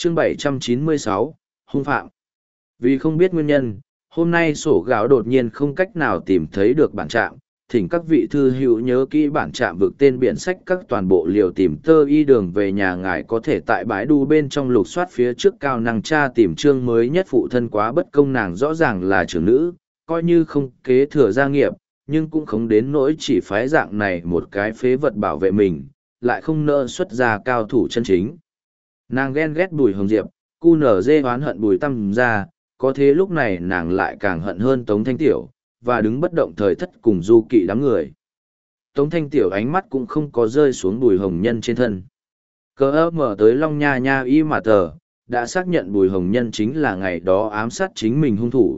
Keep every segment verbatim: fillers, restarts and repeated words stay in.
chương bảy trăm chín mươi sáu, hung phạm. Vì không biết nguyên nhân, hôm nay sổ gạo đột nhiên không cách nào tìm thấy được bản trạm, thỉnh các vị thư hữu nhớ kỹ bản trạm vực tên biển sách các toàn bộ liều tìm tơ y đường về nhà ngài có thể tại bãi đu bên trong lục soát phía trước cao năng tra tìm chương mới nhất phụ thân quá bất công nàng rõ ràng là trưởng nữ, coi như không kế thừa gia nghiệp, nhưng cũng không đến nỗi chỉ phái dạng này một cái phế vật bảo vệ mình, lại không nỡ xuất ra cao thủ chân chính. Nàng ghen ghét Bùi Hồng Diệp, cu nở dê oán hận Bùi Tâm ra, có thế lúc này nàng lại càng hận hơn Tống Thanh Tiểu, và đứng bất động thời thất cùng du kỵ đám người. Tống Thanh Tiểu ánh mắt cũng không có rơi xuống Bùi Hồng Nhân trên thân. Cờ ơ mở tới Long Nha Nha y mà tờ, đã xác nhận Bùi Hồng Nhân chính là ngày đó ám sát chính mình hung thủ.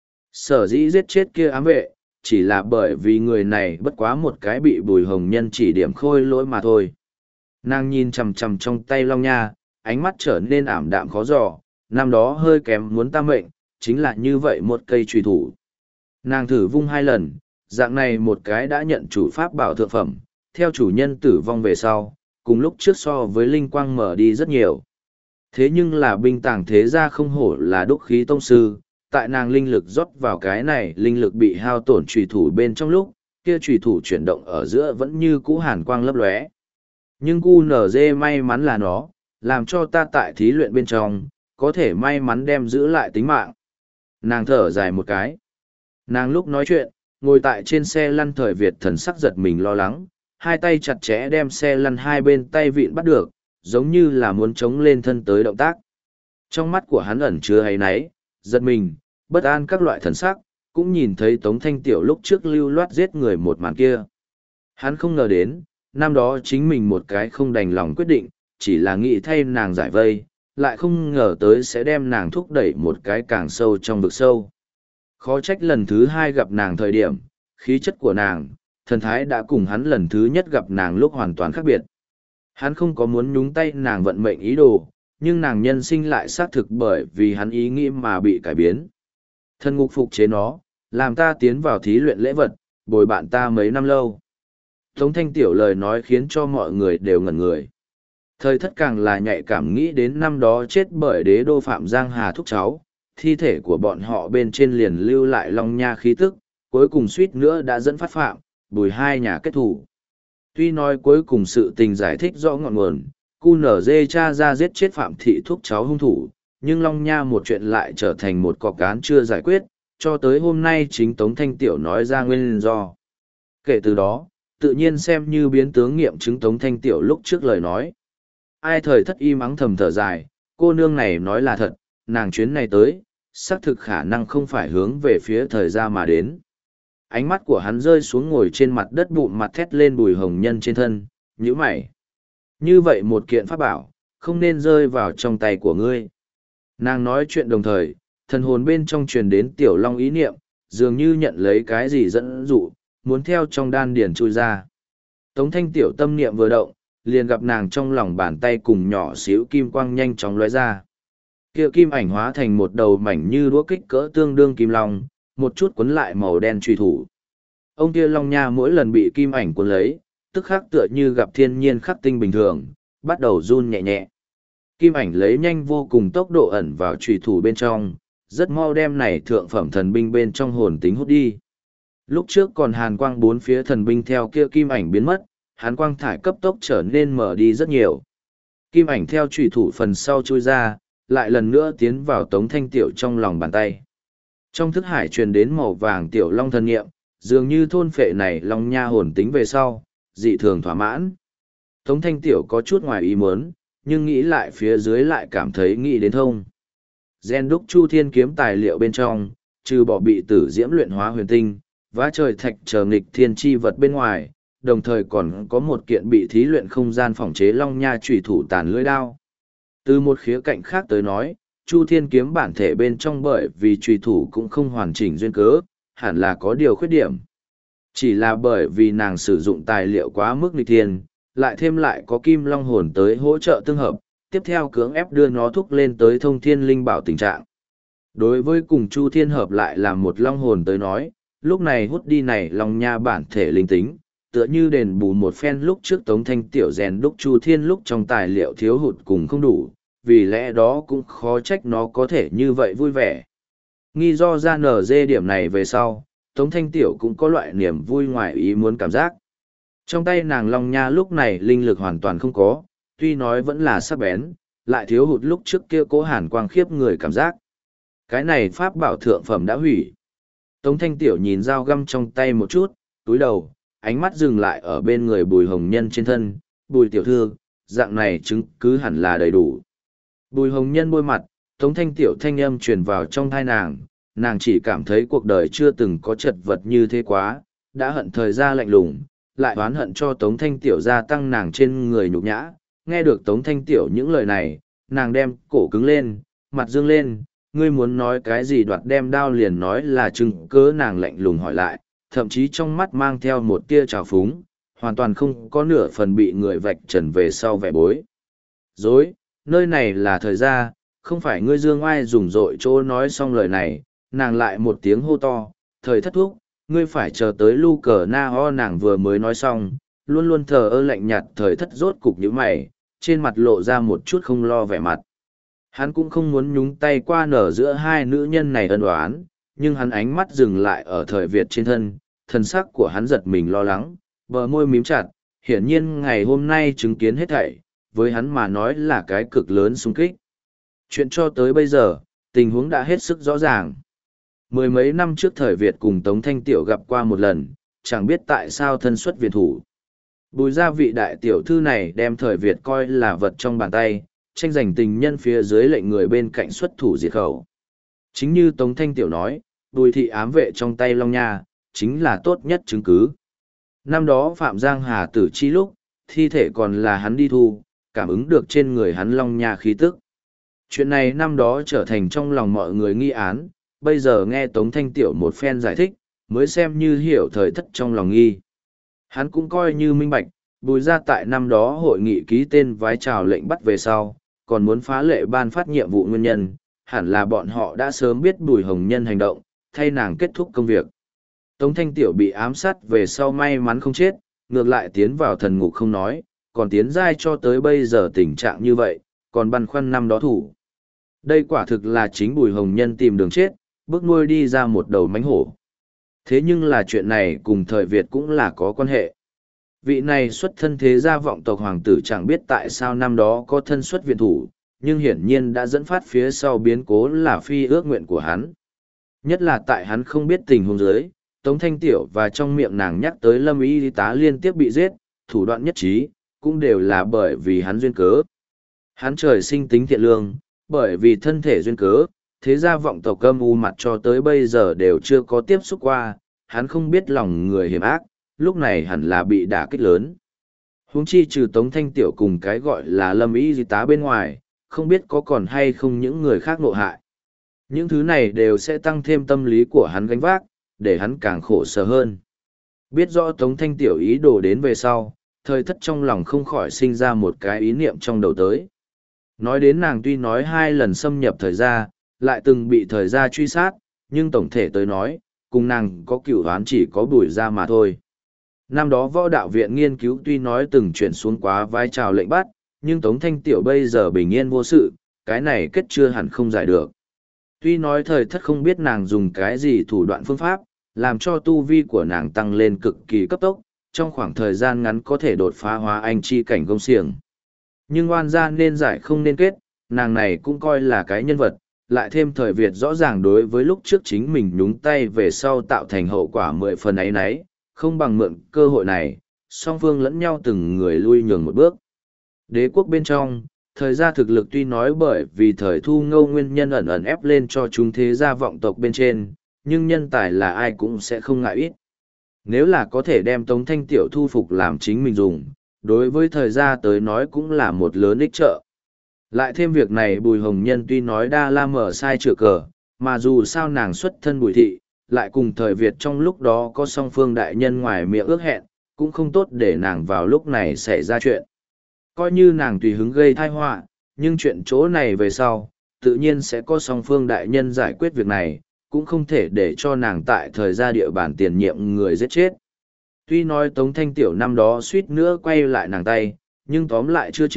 Sở dĩ giết chết kia ám vệ, chỉ là bởi vì người này bất quá một cái bị Bùi Hồng Nhân chỉ điểm khôi lỗi mà thôi. Nàng nhìn chằm chằm trong tay Long Nha, ánh mắt trở nên ảm đạm khó dò, năm đó hơi kém muốn ta mệnh, chính là như vậy một cây truy thủ. Nàng thử vung hai lần, dạng này một cái đã nhận chủ pháp bảo thượng phẩm, theo chủ nhân tử vong về sau, cùng lúc trước so với linh quang mở đi rất nhiều. Thế nhưng là binh tàng thế gia không hổ là đúc khí tông sư, tại nàng linh lực rót vào cái này linh lực bị hao tổn trùy thủ bên trong lúc, kia trùy thủ chuyển động ở giữa vẫn như cũ hàn quang lấp lóe. Nhưng cu nở dê may mắn là nó, làm cho ta tại thí luyện bên trong, có thể may mắn đem giữ lại tính mạng. Nàng thở dài một cái. Nàng lúc nói chuyện, ngồi tại trên xe lăn thời Việt thần sắc giật mình lo lắng, hai tay chặt chẽ đem xe lăn hai bên tay vịn bắt được, giống như là muốn chống lên thân tới động tác. Trong mắt của hắn ẩn chứa hay náy, giật mình, bất an các loại thần sắc, cũng nhìn thấy Tống Thanh Tiểu lúc trước lưu loát giết người một màn kia. Hắn không ngờ đến, năm đó chính mình một cái không đành lòng quyết định, chỉ là nghĩ thay nàng giải vây, lại không ngờ tới sẽ đem nàng thúc đẩy một cái càng sâu trong vực sâu. Khó trách lần thứ hai gặp nàng thời điểm, khí chất của nàng, thần thái đã cùng hắn lần thứ nhất gặp nàng lúc hoàn toàn khác biệt. Hắn không có muốn nhúng tay nàng vận mệnh ý đồ, nhưng nàng nhân sinh lại xác thực bởi vì hắn ý nghĩ mà bị cải biến. Thân ngục phục chế nó, làm ta tiến vào thí luyện lễ vật, bồi bạn ta mấy năm lâu. Tống Thanh Tiểu lời nói khiến cho mọi người đều ngẩn người. Thời thất càng là nhạy cảm nghĩ đến năm đó chết bởi đế đô Phạm Giang Hà thúc cháu, thi thể của bọn họ bên trên liền lưu lại Long Nha khí tức, cuối cùng suýt nữa đã dẫn phát Phạm, Bùi hai nhà kết thủ. Tuy nói cuối cùng sự tình giải thích rõ ngọn nguồn, cu nở dê cha ra giết chết Phạm thị thúc cháu hung thủ, nhưng Long Nha một chuyện lại trở thành một cọc án chưa giải quyết, cho tới hôm nay chính Tống Thanh Tiểu nói ra nguyên do. Kể từ đó, tự nhiên xem như biến tướng nghiệm chứng Tống Thanh Tiểu lúc trước lời nói. Ai thời thất im ắng thầm thở dài, cô nương này nói là thật, nàng chuyến này tới, xác thực khả năng không phải hướng về phía thời gia mà đến. Ánh mắt của hắn rơi xuống ngồi trên mặt đất bụng mặt thét lên Bùi Hồng Nhân trên thân, nhíu mày. Như vậy một kiện pháp bảo, không nên rơi vào trong tay của ngươi. Nàng nói chuyện đồng thời, thần hồn bên trong truyền đến Tiểu Long ý niệm, dường như nhận lấy cái gì dẫn dụ, muốn theo trong đan điển chui ra. Tống Thanh Tiểu tâm niệm vừa động, liền gặp nàng trong lòng bàn tay cùng nhỏ xíu kim quang nhanh chóng lóe ra. Kia kim ảnh hóa thành một đầu mảnh như đũa kích cỡ tương đương kim long, một chút cuốn lại màu đen truy thủ. Ông kia Long Nha mỗi lần bị kim ảnh cuốn lấy, tức khắc tựa như gặp thiên nhiên khắc tinh bình thường, bắt đầu run nhẹ nhẹ. Kim ảnh lấy nhanh vô cùng tốc độ ẩn vào truy thủ bên trong, rất mau đem này thượng phẩm thần binh bên trong hồn tính hút đi. Lúc trước còn hàn quang bốn phía thần binh theo kia kim ảnh biến mất, hàn quang thải cấp tốc trở nên mở đi rất nhiều. Kim ảnh theo truy thủ phần sau chui ra, lại lần nữa tiến vào Tống Thanh Tiểu trong lòng bàn tay. Trong thức hải truyền đến màu vàng Tiểu Long thần nghiệm, dường như thôn phệ này Long Nha hồn tính về sau, dị thường thỏa mãn. Tống Thanh Tiểu có chút ngoài ý muốn, nhưng nghĩ lại phía dưới lại cảm thấy nghĩ đến thông. Gen đúc Chu Thiên kiếm tài liệu bên trong, trừ bỏ bị tử diễm luyện hóa huyền tinh, vá trời thạch chờ nghịch thiên chi vật bên ngoài, đồng thời còn có một kiện bị thí luyện không gian phòng chế Long Nha chủy thủ tàn lưỡi đao. Từ một khía cạnh khác tới nói, Chu Thiên kiếm bản thể bên trong bởi vì chủy thủ cũng không hoàn chỉnh duyên cớ, hẳn là có điều khuyết điểm. Chỉ là bởi vì nàng sử dụng tài liệu quá mức nghịch thiên, lại thêm lại có kim long hồn tới hỗ trợ tương hợp, tiếp theo cưỡng ép đưa nó thúc lên tới thông thiên linh bảo tình trạng. Đối với cùng Chu Thiên hợp lại làm một long hồn tới nói, lúc này hút đi này Long Nha bản thể linh tính, tựa như đền bù một phen lúc trước Tống Thanh Tiểu rèn đúc Chu Thiên lúc trong tài liệu thiếu hụt cùng không đủ, vì lẽ đó cũng khó trách nó có thể như vậy vui vẻ. Nghi do ra nở dê điểm này về sau, Tống Thanh Tiểu cũng có loại niềm vui ngoài ý muốn cảm giác. Trong tay nàng long nha lúc này linh lực hoàn toàn không có, tuy nói vẫn là sắc bén, lại thiếu hụt lúc trước kia cố hàn quang khiếp người cảm giác. Cái này pháp bảo thượng phẩm đã hủy. Tống Thanh Tiểu nhìn dao găm trong tay một chút, túi đầu, ánh mắt dừng lại ở bên người Bùi Hồng Nhân trên thân. Bùi tiểu thư, dạng này chứng cứ hẳn là đầy đủ. Bùi Hồng Nhân bôi mặt, Tống Thanh Tiểu thanh âm truyền vào trong thai nàng, nàng chỉ cảm thấy cuộc đời chưa từng có chật vật như thế quá, đã hận thời gian lạnh lùng, lại oán hận cho Tống Thanh Tiểu gia tăng nàng trên người nhục nhã. Nghe được Tống Thanh Tiểu những lời này, nàng đem cổ cứng lên, mặt dương lên, ngươi muốn nói cái gì đoạt đem đao liền nói là chứng cớ, nàng lạnh lùng hỏi lại, thậm chí trong mắt mang theo một tia trào phúng, hoàn toàn không có nửa phần bị người vạch trần về sau vẻ bối. Dối, nơi này là thời gia, không phải ngươi dương ai dùng dội chỗ. Nói xong lời này, nàng lại một tiếng hô to, thời thất thúc, ngươi phải chờ tới lu cờ na ho. Nàng vừa mới nói xong, luôn luôn thờ ơ lạnh nhạt thời thất rốt cục như mày, trên mặt lộ ra một chút không lo vẻ mặt. Hắn cũng không muốn nhúng tay qua nở giữa hai nữ nhân này ân oán, nhưng hắn ánh mắt dừng lại ở thời Việt trên thân, thân sắc của hắn giật mình lo lắng, bờ môi mím chặt, hiển nhiên ngày hôm nay chứng kiến hết thảy, với hắn mà nói là cái cực lớn xung kích. Chuyện cho tới bây giờ, tình huống đã hết sức rõ ràng. Mười mấy năm trước thời Việt cùng Tống Thanh Tiểu gặp qua một lần, chẳng biết tại sao thân xuất Việt thủ. Bùi gia vị đại tiểu thư này đem thời Việt coi là vật trong bàn tay, tranh giành tình nhân phía dưới lệnh người bên cạnh xuất thủ diệt khẩu. Chính như Tống Thanh Tiểu nói, Bùi thị ám vệ trong tay Long Nha, chính là tốt nhất chứng cứ. Năm đó Phạm Giang Hà tử chi lúc, thi thể còn là hắn đi thu, cảm ứng được trên người hắn Long Nha khí tức. Chuyện này năm đó trở thành trong lòng mọi người nghi án, bây giờ nghe Tống Thanh Tiểu một phen giải thích, mới xem như hiểu thời thất trong lòng nghi. Hắn cũng coi như minh bạch, Bùi gia tại năm đó hội nghị ký tên vái chào lệnh bắt về sau, còn muốn phá lệ ban phát nhiệm vụ nguyên nhân, hẳn là bọn họ đã sớm biết Bùi Hồng Nhân hành động, thay nàng kết thúc công việc. Tống Thanh Tiểu bị ám sát về sau may mắn không chết, ngược lại tiến vào thần ngục không nói, còn tiến giai cho tới bây giờ tình trạng như vậy, còn băn khoăn năm đó thủ. Đây quả thực là chính Bùi Hồng Nhân tìm đường chết, bước nuôi đi ra một đầu mánh hổ. Thế nhưng là chuyện này cùng thời Việt cũng là có quan hệ. Vị này xuất thân thế gia vọng tộc hoàng tử chẳng biết tại sao năm đó có thân xuất viện thủ, nhưng hiển nhiên đã dẫn phát phía sau biến cố là phi ước nguyện của hắn. Nhất là tại hắn không biết tình huống dưới, Tống Thanh Tiểu và trong miệng nàng nhắc tới Lâm y tá liên tiếp bị giết, thủ đoạn nhất trí, cũng đều là bởi vì hắn duyên cớ. Hắn trời sinh tính thiện lương, bởi vì thân thể duyên cớ, thế gia vọng tộc âm u mặt cho tới bây giờ đều chưa có tiếp xúc qua, hắn không biết lòng người hiểm ác, lúc này hẳn là bị đả kích lớn. Huống chi trừ Tống Thanh Tiểu cùng cái gọi là Lâm y tá bên ngoài, không biết có còn hay không những người khác nộ hại. Những thứ này đều sẽ tăng thêm tâm lý của hắn gánh vác, để hắn càng khổ sở hơn. Biết rõ Tống Thanh Tiểu ý đồ đến về sau, thời thất trong lòng không khỏi sinh ra một cái ý niệm trong đầu tới. Nói đến nàng tuy nói hai lần xâm nhập thời gia, lại từng bị thời gia truy sát, nhưng tổng thể tới nói, cùng nàng có cửu oán chỉ có Bùi gia mà thôi. Năm đó võ đạo viện nghiên cứu tuy nói từng chuyển xuống quá vai trào lệnh bắt, nhưng Tống Thanh Tiểu bây giờ bình yên vô sự, cái này kết chưa hẳn không giải được. Tuy nói thời thất không biết nàng dùng cái gì thủ đoạn phương pháp, làm cho tu vi của nàng tăng lên cực kỳ cấp tốc, trong khoảng thời gian ngắn có thể đột phá hóa anh chi cảnh công xiềng. Nhưng oan gia nên giải không nên kết, nàng này cũng coi là cái nhân vật, lại thêm thời Việt rõ ràng đối với lúc trước chính mình nhúng tay về sau tạo thành hậu quả mười phần ấy nấy, không bằng mượn cơ hội này, song phương lẫn nhau từng người lui nhường một bước. Đế quốc bên trong, thời gia thực lực tuy nói bởi vì thời thu ngâu nguyên nhân ẩn ẩn ép lên cho chúng thế gia vọng tộc bên trên, nhưng nhân tài là ai cũng sẽ không ngại ít. Nếu là có thể đem Tống Thanh Tiểu thu phục làm chính mình dùng, đối với thời gia tới nói cũng là một lớn ích trợ. Lại thêm việc này Bùi Hồng Nhân tuy nói đa la mở sai chữa cờ, mà dù sao nàng xuất thân Bùi thị, lại cùng thời Việt trong lúc đó có song phương đại nhân ngoài miệng ước hẹn, cũng không tốt để nàng vào lúc này xảy ra chuyện. Coi như nàng tùy hứng gây tai họa, nhưng chuyện chỗ này về sau, tự nhiên sẽ có song phương đại nhân giải quyết việc này, cũng không thể để cho nàng tại thời gia địa bàn tiền nhiệm người giết chết. Tuy nói Tống Thanh Tiểu năm đó suýt nữa quay lại nàng tay, nhưng tóm lại chưa chết,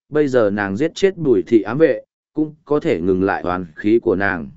bây giờ nàng giết chết bùi thị ám vệ, cũng có thể ngừng lại hoàn khí của nàng.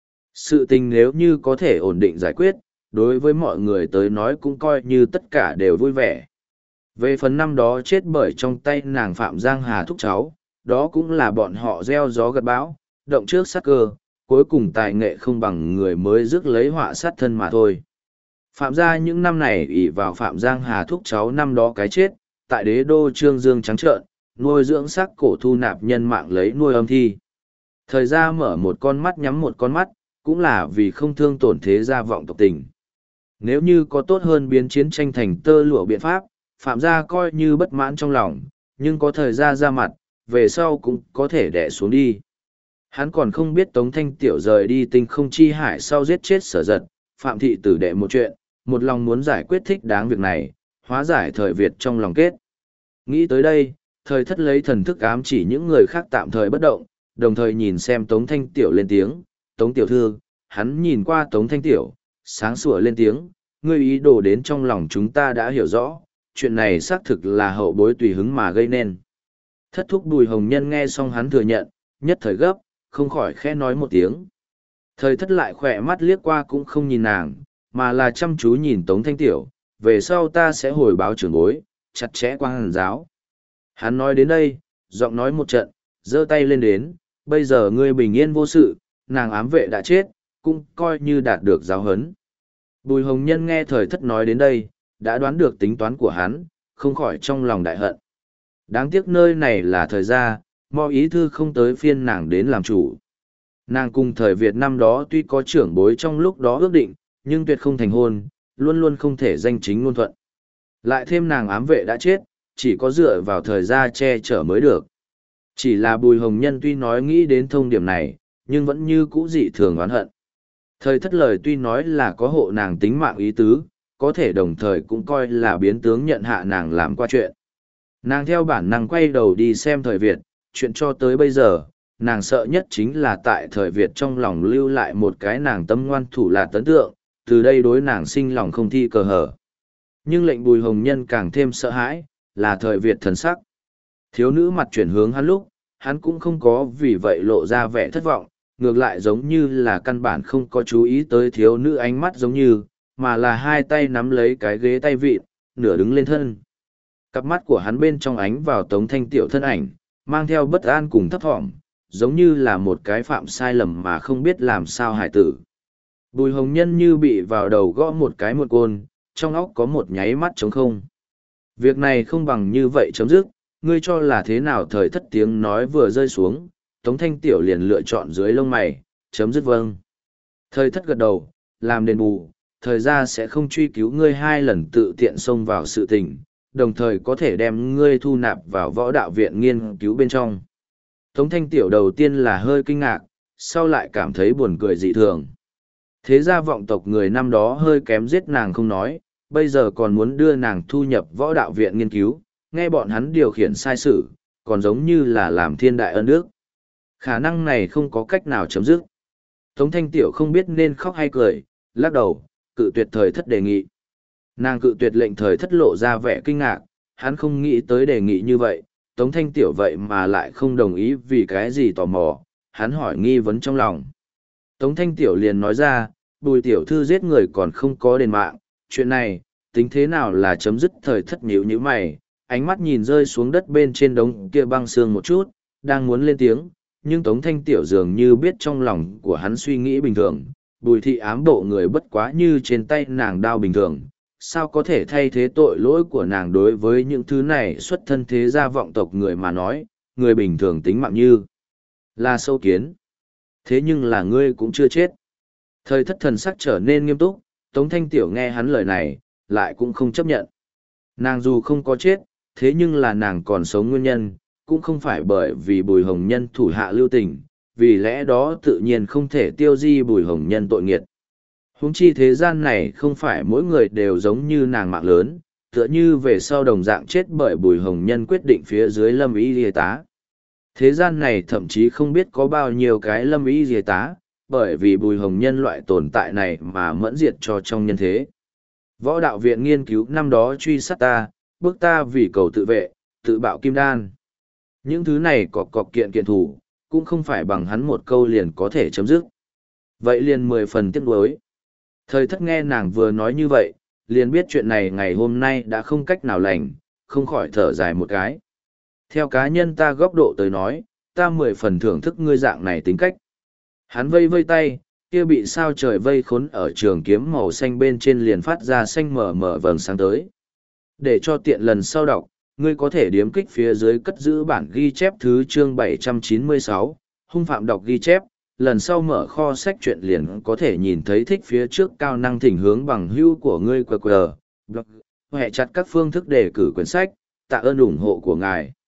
Sự tình nếu như có thể ổn định giải quyết, đối với mọi người tới nói cũng coi như tất cả đều vui vẻ. Về phần năm đó chết bởi trong tay nàng Phạm Giang Hà thúc cháu, đó cũng là bọn họ gieo gió gặt bão, động trước sát cơ, cuối cùng tài nghệ không bằng người mới rước lấy họa sát thân mà thôi. Phạm gia những năm này ỷ vào Phạm Giang Hà thúc cháu năm đó cái chết, tại đế đô Trương Dương trắng trợn, nuôi dưỡng sắc cổ thu nạp nhân mạng lấy nuôi âm thi. Thời gia mở một con mắt nhắm một con mắt, cũng là vì không thương tổn thế gia vọng tộc tình. Nếu như có tốt hơn biến chiến tranh thành tơ lụa biện pháp, Phạm gia coi như bất mãn trong lòng, nhưng có thời gia ra mặt, về sau cũng có thể đẻ xuống đi. Hắn còn không biết Tống Thanh Tiểu rời đi tinh không chi hải sau giết chết Sở Giật, Phạm thị tử đệ một chuyện, một lòng muốn giải quyết thích đáng việc này, hóa giải thời Việt trong lòng kết. Nghĩ tới đây, thời thất lấy thần thức ám chỉ những người khác tạm thời bất động, đồng thời nhìn xem Tống Thanh Tiểu lên tiếng, Tống Tiểu Thư, hắn nhìn qua Tống Thanh Tiểu, sáng sủa lên tiếng, ngươi ý đồ đến trong lòng chúng ta đã hiểu rõ, chuyện này xác thực là hậu bối tùy hứng mà gây nên. Thất thúc Bùi Hồng Nhân nghe xong hắn thừa nhận, nhất thời gấp, không khỏi khẽ nói một tiếng. Thời thất lại khỏe mắt liếc qua cũng không nhìn nàng, mà là chăm chú nhìn Tống Thanh Tiểu, về sau ta sẽ hồi báo trưởng bối, chặt chẽ qua hàn giáo. Hắn nói đến đây, giọng nói một trận, giơ tay lên đến, bây giờ ngươi bình yên vô sự, nàng ám vệ đã chết, cũng coi như đạt được giáo huấn. Bùi Hồng Nhân nghe thời thất nói đến đây, đã đoán được tính toán của hắn, không khỏi trong lòng đại hận. Đáng tiếc nơi này là thời gia, mọi ý thư không tới phiên nàng đến làm chủ. Nàng cùng thời Việt năm đó tuy có trưởng bối trong lúc đó ước định, nhưng tuyệt không thành hôn, luôn luôn không thể danh chính ngôn thuận. Lại thêm nàng ám vệ đã chết, chỉ có dựa vào thời gia che chở mới được. Chỉ là Bùi Hồng Nhân tuy nói nghĩ đến thông điểm này, nhưng vẫn như cũ dị thường oán hận. Thời thất lời tuy nói là có hộ nàng tính mạng ý tứ, có thể đồng thời cũng coi là biến tướng nhận hạ nàng làm qua chuyện. Nàng theo bản năng quay đầu đi xem thời Việt, chuyện cho tới bây giờ, nàng sợ nhất chính là tại thời Việt trong lòng lưu lại một cái nàng tâm ngoan thủ là tấn tượng, từ đây đối nàng sinh lòng không thi cờ hở. Nhưng lệnh Bùi Hồng Nhân càng thêm sợ hãi, là thời Việt thần sắc. Thiếu nữ mặt chuyển hướng hắn lúc, hắn cũng không có vì vậy lộ ra vẻ thất vọng, ngược lại giống như là căn bản không có chú ý tới thiếu nữ ánh mắt giống như, mà là hai tay nắm lấy cái ghế tay vịn, nửa đứng lên thân. Cặp mắt của hắn bên trong ánh vào Tống Thanh Tiểu thân ảnh, mang theo bất an cùng thấp thỏm, giống như là một cái phạm sai lầm mà không biết làm sao hải tử. Bùi Hồng Nhân như bị vào đầu gõ một cái một côn, trong óc có một nháy mắt trống không. Việc này không bằng như vậy chấm dứt, ngươi cho là thế nào? Thời thất tiếng nói vừa rơi xuống, Tống Thanh Tiểu liền lựa chọn dưới lông mày, chấm dứt vâng. Thời thất gật đầu, làm đền bù, thời gian sẽ không truy cứu ngươi hai lần tự tiện xông vào sự tình, đồng thời có thể đem ngươi thu nạp vào võ đạo viện nghiên cứu bên trong. Tống Thanh Tiểu đầu tiên là hơi kinh ngạc, sau lại cảm thấy buồn cười dị thường. Thế ra vọng tộc người năm đó hơi kém giết nàng không nói, bây giờ còn muốn đưa nàng thu nhập võ đạo viện nghiên cứu, nghe bọn hắn điều khiển sai sự, còn giống như là làm thiên đại ân đức. Khả năng này không có cách nào chấm dứt. Tống Thanh Tiểu không biết nên khóc hay cười, lắc đầu, cự tuyệt thời thất đề nghị. Nàng cự tuyệt lệnh thời thất lộ ra vẻ kinh ngạc, hắn không nghĩ tới đề nghị như vậy, Tống Thanh Tiểu vậy mà lại không đồng ý vì cái gì tò mò, hắn hỏi nghi vấn trong lòng. Tống Thanh Tiểu liền nói ra, Bùi tiểu thư giết người còn không có đền mạng, chuyện này, tính thế nào là chấm dứt? Thời thất nhíu như mày, ánh mắt nhìn rơi xuống đất bên trên đống kia băng xương một chút, đang muốn lên tiếng, nhưng Tống Thanh Tiểu dường như biết trong lòng của hắn suy nghĩ bình thường, Bùi thị ám độ người bất quá như trên tay nàng đao bình thường, sao có thể thay thế tội lỗi của nàng? Đối với những thứ này xuất thân thế gia vọng tộc người mà nói, người bình thường tính mạng như là sâu kiến. Thế nhưng là ngươi cũng chưa chết. Thời thất thần sắc trở nên nghiêm túc, Tống Thanh Tiểu nghe hắn lời này, lại cũng không chấp nhận. Nàng dù không có chết, thế nhưng là nàng còn sống nguyên nhân, cũng không phải bởi vì Bùi Hồng Nhân thủ hạ lưu tình, vì lẽ đó tự nhiên không thể tiêu di Bùi Hồng Nhân tội nghiệt. Huống chi thế gian này không phải mỗi người đều giống như nàng mạng lớn, tựa như về sau đồng dạng chết bởi Bùi Hồng Nhân quyết định phía dưới lâm y y tá. Thế gian này thậm chí không biết có bao nhiêu cái lâm y y tá, bởi vì Bùi Hồng Nhân loại tồn tại này mà mẫn diệt cho trong nhân thế. Võ đạo viện nghiên cứu năm đó truy sát ta, bức ta vì cầu tự vệ, tự bạo kim đan. Những thứ này cọc cọc kiện kiện thủ, cũng không phải bằng hắn một câu liền có thể chấm dứt. Vậy liền mười phần tiếc nuối. Thời thất nghe nàng vừa nói như vậy, liền biết chuyện này ngày hôm nay đã không cách nào lành, không khỏi thở dài một cái. Theo cá nhân ta góc độ tới nói, ta mười phần thưởng thức ngươi dạng này tính cách. Hắn vây vây tay, kia bị sao trời vây khốn ở trường kiếm màu xanh bên trên liền phát ra xanh mở mở vầng sáng tới. Để cho tiện lần sau đọc, ngươi có thể điếm kích phía dưới cất giữ bản ghi chép thứ chương bảy trăm chín mươi sáu, hung phạm đọc ghi chép, lần sau mở kho sách truyện liền có thể nhìn thấy thích phía trước cao năng thỉnh hướng bằng hữu của ngươi qr, blog, hệ chặt các phương thức đề cử quyển sách, tạ ơn ủng hộ của ngài.